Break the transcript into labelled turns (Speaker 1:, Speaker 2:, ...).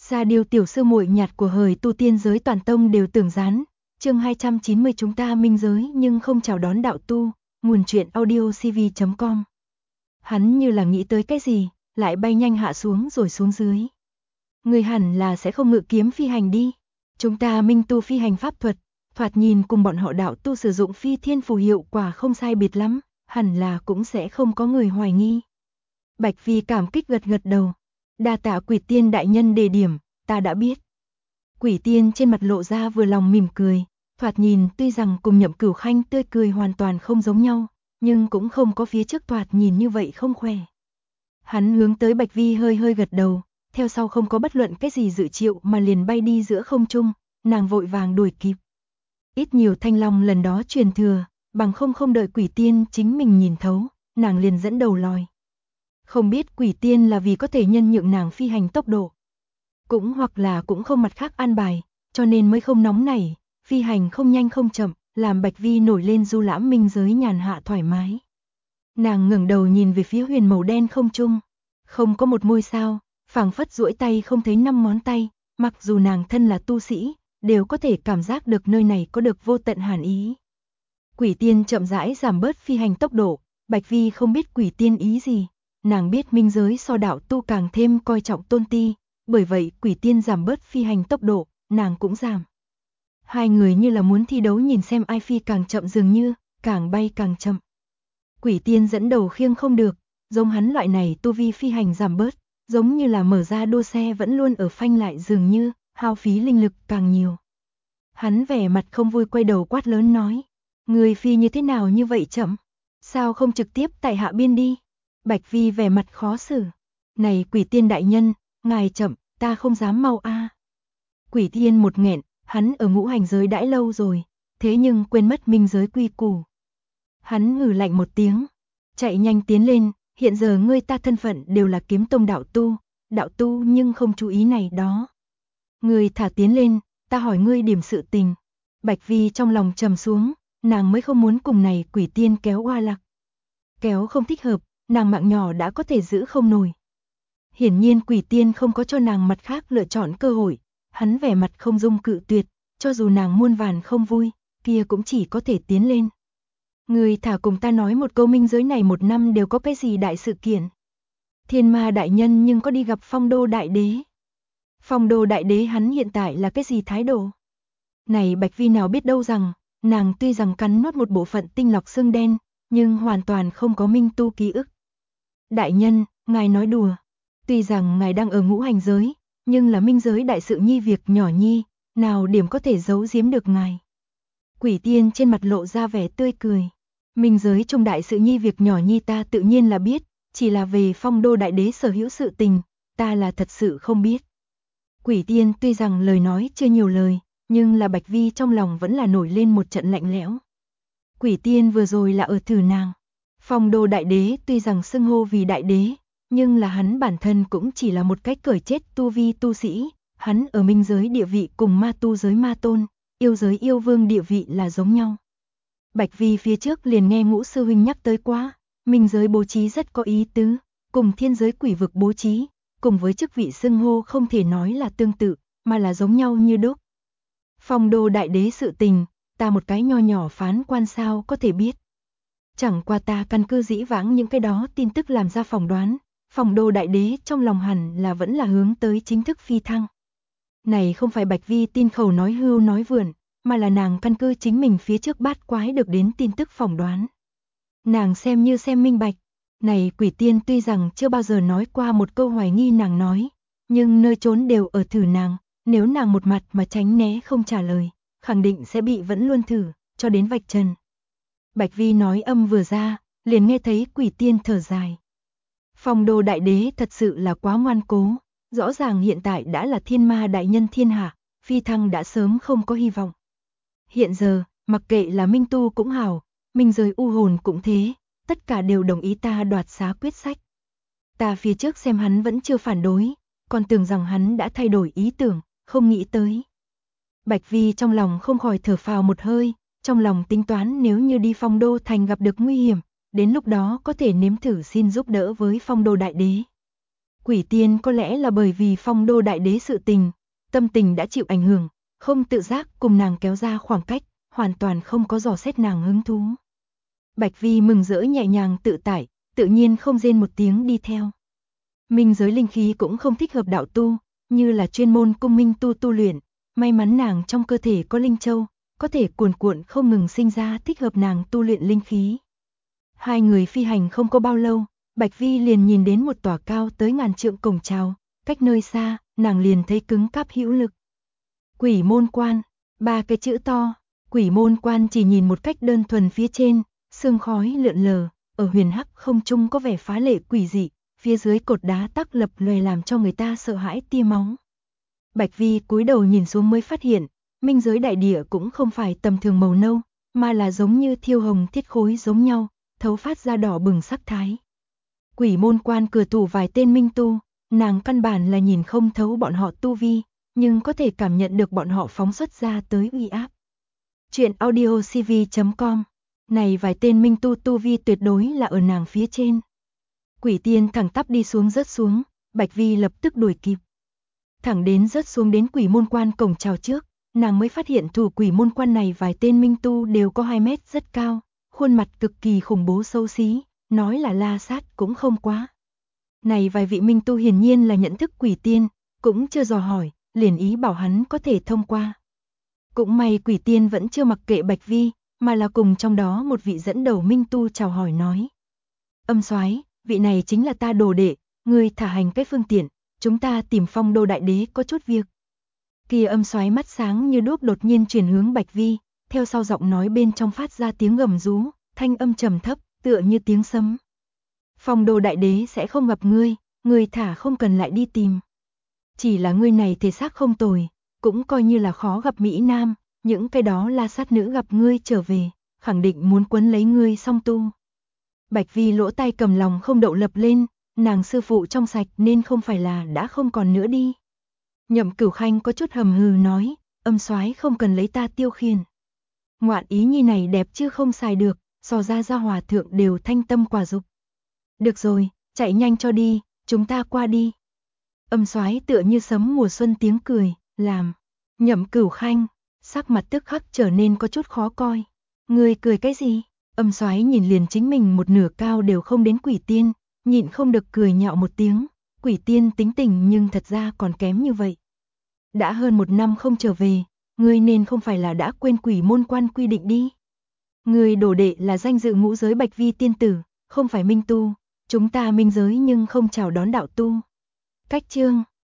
Speaker 1: Ra điều tiểu sư muội nhạt của hời tu tiên giới toàn tông đều tưởng gián. Chương 290 chúng ta minh giới nhưng không chào đón đạo tu. Nguồn truyện audio cv.com. Hắn như là nghĩ tới cái gì, lại bay nhanh hạ xuống rồi xuống dưới. Người hẳn là sẽ không ngự kiếm phi hành đi. Chúng ta minh tu phi hành pháp thuật, thoạt nhìn cùng bọn họ đạo tu sử dụng phi thiên phù hiệu quả không sai biệt lắm, hẳn là cũng sẽ không có người hoài nghi. Bạch Phi cảm kích gật gật đầu. Đa tạ Quỷ Tiên đại nhân đề điểm, ta đã biết. Quỷ Tiên trên mặt lộ ra vừa lòng mỉm cười, thoạt nhìn tuy rằng cùng Nhậm Cửu Khanh tươi cười hoàn toàn không giống nhau, nhưng cũng không có phía trước thoạt nhìn như vậy không khỏe. Hắn hướng tới Bạch Vi hơi hơi gật đầu, theo sau không có bất luận cái gì dự triệu mà liền bay đi giữa không trung, nàng vội vàng đuổi kịp. Ít nhiều Thanh Long lần đó truyền thừa, bằng không đợi Quỷ Tiên chính mình nhìn thấu, nàng liền dẫn đầu lòi. Không biết Quỷ Tiên là vì có thể nhân nhượng nàng phi hành tốc độ, cũng hoặc là cũng không mặt khác an bài, cho nên mới không nóng nảy, phi hành không nhanh không chậm, làm Bạch Vi nổi lên du lãm minh giới nhàn hạ thoải mái. Nàng ngẩng đầu nhìn về phía huyền màu đen không trung, không có một ngôi sao, phảng phất duỗi tay không thấy năm ngón tay, mặc dù nàng thân là tu sĩ, đều có thể cảm giác được nơi này có được vô tận hàn ý. Quỷ Tiên chậm rãi giảm bớt phi hành tốc độ, Bạch Vi không biết Quỷ Tiên ý gì, nàng biết minh giới so đạo tu càng thêm coi trọng tôn ti, bởi vậy Quỷ Tiên giảm bớt phi hành tốc độ, nàng cũng giảm. Hai người như là muốn thi đấu nhìn xem ai phi càng chậm dường như, càng bay càng chậm. Quỷ Tiên dẫn đầu khiêng không được, giống hắn loại này tu vi phi hành giảm bớt, giống như là mở ra đua xe vẫn luôn ở phanh lại dường như, hao phí linh lực càng nhiều. Hắn vẻ mặt không vui quay đầu quát lớn nói, người phi như thế nào như vậy chậm, sao không trực tiếp tại hạ biên đi. Bạch Vi vẻ mặt khó xử, này Quỷ Tiên đại nhân, ngài chậm, ta không dám mau a. Quỷ Tiên một nghẹn, hắn ở ngũ hành giới đãi lâu rồi, thế nhưng quên mất minh giới quy củ. Hắn hừ lạnh một tiếng, chạy nhanh tiến lên, hiện giờ ngươi ta thân phận đều là kiếm tông đạo tu nhưng không chú ý này đó. Ngươi thả tiến lên, ta hỏi ngươi điểm sự tình. Bạch Vi trong lòng trầm xuống, nàng mới không muốn cùng này Quỷ Tiên kéo oa lạc. Kéo không thích hợp, nàng mạng nhỏ đã có thể giữ không nổi. Hiển nhiên Quỷ Tiên không có cho nàng mặt khác lựa chọn cơ hội, hắn vẻ mặt không dung cự tuyệt, cho dù nàng muôn vàn không vui, kia cũng chỉ có thể tiến lên. Người thả cùng ta nói một câu minh giới này một năm đều có cái gì đại sự kiện. Thiên Ma đại nhân nhưng có đi gặp Phong Đô đại đế. Phong Đô đại đế hắn hiện tại là cái gì thái độ? Này Bạch Vi nào biết đâu rằng, nàng tuy rằng cắn nuốt một bộ phận tinh lọc xương đen, nhưng hoàn toàn không có minh tu ký ức. Đại nhân, ngài nói đùa. Tuy rằng ngài đang ở ngũ hành giới, nhưng là minh giới đại sự nhi việc nhỏ nhi, nào điểm có thể giấu giếm được ngài. Quỷ Tiên trên mặt lộ ra vẻ tươi cười. Minh giới trong đại sự nhi việc nhỏ nhi ta tự nhiên là biết, chỉ là về Phong Đô đại đế sở hữu sự tình, ta là thật sự không biết. Quỷ Tiên tuy rằng lời nói chưa nhiều lời, nhưng là Bạch Vi trong lòng vẫn là nổi lên một trận lạnh lẽo. Quỷ Tiên vừa rồi là ở thử nàng. Phong Đô đại đế tuy rằng xưng hô vì đại đế, nhưng là hắn bản thân cũng chỉ là một cái cởi chết tu vi tu sĩ, hắn ở minh giới địa vị cùng ma tu giới ma tôn, yêu giới yêu vương địa vị là giống nhau. Bạch Vi phía trước liền nghe Ngũ sư huynh nhắc tới quá, minh giới bố trí rất có ý tứ, cùng thiên giới quỷ vực bố trí, cùng với chức vị xưng hô không thể nói là tương tự, mà là giống nhau như đúc. Phong Đô đại đế sự tình, ta một cái nho nhỏ phán quan sao có thể biết. Chẳng qua ta căn cứ dĩ vãng những cái đó tin tức làm ra phỏng đoán, Phong Đô đại đế trong lòng hẳn là vẫn là hướng tới chính thức phi thăng. Này không phải Bạch Vi tin khẩu nói hưu nói vượn, mà là nàng căn cứ chính mình phía trước bát quái được đến tin tức phỏng đoán. Nàng xem như xem minh bạch, này Quỷ Tiên tuy rằng chưa bao giờ nói qua một câu hoài nghi nàng nói, nhưng nơi trốn đều ở thử nàng, nếu nàng một mặt mà tránh né không trả lời, khẳng định sẽ bị vẫn luôn thử, cho đến vạch trần. Bạch Vi nói âm vừa ra, liền nghe thấy Quỷ Tiên thở dài. Phong Đô đại đế thật sự là quá ngoan cố, rõ ràng hiện tại đã là thiên ma đại nhân thiên hạ, phi thăng đã sớm không có hy vọng. Hiện giờ, mặc kệ là minh tu cũng hảo, minh giới u hồn cũng thế, tất cả đều đồng ý ta đoạt xá quyết sách. Ta phía trước xem hắn vẫn chưa phản đối, còn tưởng rằng hắn đã thay đổi ý tưởng, không nghĩ tới. Bạch Vi trong lòng không khỏi thở phào một hơi, trong lòng tính toán nếu như đi Phong Đô thành gặp được nguy hiểm, đến lúc đó có thể nếm thử xin giúp đỡ với Phong Đô đại đế. Quỷ tiên có lẽ là bởi vì Phong Đô Đại Đế sự tình, tâm tình đã chịu ảnh hưởng, không tự giác cùng nàng kéo ra khoảng cách, hoàn toàn không có dò xét nàng hứng thú. Bạch Vi mừng rỡ nhẹ nhàng tự tại, tự nhiên không rên một tiếng đi theo. Minh giới linh khí cũng không thích hợp đạo tu, như là chuyên môn cung minh tu luyện, may mắn nàng trong cơ thể có linh châu, có thể cuồn cuộn không ngừng sinh ra thích hợp nàng tu luyện linh khí. Hai người phi hành không có bao lâu, Bạch Vi liền nhìn đến một tòa cao tới ngàn trượng cổng chào, cách nơi xa, nàng liền thấy cứng cáp hữu lực. Quỷ môn quan, ba cái chữ to, quỷ môn quan chỉ nhìn một cách đơn thuần phía trên, sương khói lượn lờ, ở huyền hắc không trung có vẻ phá lệ quỷ dị, phía dưới cột đá tắc lập lòe làm cho người ta sợ hãi tia máu. Bạch Vi cúi đầu nhìn xuống mới phát hiện, minh giới đại địa cũng không phải tầm thường màu nâu, mà là giống như thiêu hồng thiết khối giống nhau, thấu phát ra đỏ bừng sắc thái. Quỷ môn quan cửa tủ vài tên minh tu, nàng căn bản là nhìn không thấu bọn họ tu vi, nhưng có thể cảm nhận được bọn họ phóng xuất ra tới uy áp. Chuyện audiocv.com. Này vài tên minh tu vi tuyệt đối là ở nàng phía trên. Quỷ tiên thẳng tắp đi xuống rớt xuống, Bạch Vi lập tức đuổi kịp. Thẳng đến rớt xuống đến quỷ môn quan cổng chào trước, nàng mới phát hiện thủ quỷ môn quan này vài tên minh tu đều có 2 mét rất cao, khuôn mặt cực kỳ khủng bố xấu xí, nói là la sát cũng không quá. Này vài vị minh tu hiển nhiên là nhận thức quỷ tiên, cũng chưa dò hỏi, liền ý bảo hắn có thể thông qua. Cũng may quỷ tiên vẫn chưa mặc kệ Bạch Vi, mà là cùng trong đó một vị dẫn đầu minh tu chào hỏi nói. Âm soái, vị này chính là ta đồ đệ, ngươi thả hành cái phương tiện, chúng ta tìm Phong Đô Đại Đế có chút việc. Kia âm soái mắt sáng như đuốc đột nhiên chuyển hướng Bạch Vi, theo sau giọng nói bên trong phát ra tiếng gầm rú, thanh âm trầm thấp, tựa như tiếng sấm. Phong Đô Đại Đế sẽ không gặp ngươi, ngươi thả không cần lại đi tìm. Chỉ là ngươi này thể xác không tồi, cũng coi như là khó gặp mỹ nam, những cái đó la sát nữ gặp ngươi trở về, khẳng định muốn quấn lấy ngươi song tu. Bạch Vi lỗ tai cầm lòng không đậu lập lên, nàng sư phụ trong sạch nên không phải là đã không còn nữa đi. Nhậm Cửu Khanh có chút hầm hừ nói, âm soái không cần lấy ta tiêu khiển. Ngoạn ý nhi này đẹp chứ không xài được, so ra hòa thượng đều thanh tâm quả dục. Được rồi, chạy nhanh cho đi, chúng ta qua đi. Âm soái tựa như sấm mùa xuân tiếng cười, làm. Nhậm Cửu Khanh, sắc mặt tức khắc trở nên có chút khó coi. Ngươi cười cái gì? Âm soái nhìn liền chính mình một nửa cao đều không đến quỷ tiên, nhịn không được cười nhạo một tiếng. Quỷ tiên tính tình nhưng thật ra còn kém như vậy. Đã hơn 1 năm không trở về, ngươi nên không phải là đã quên quỷ môn quan quy định đi. Ngươi đồ đệ là danh dự ngũ giới Bạch Vi tiên tử, không phải minh tu, chúng ta minh giới nhưng không chào đón đạo tu. Cách chương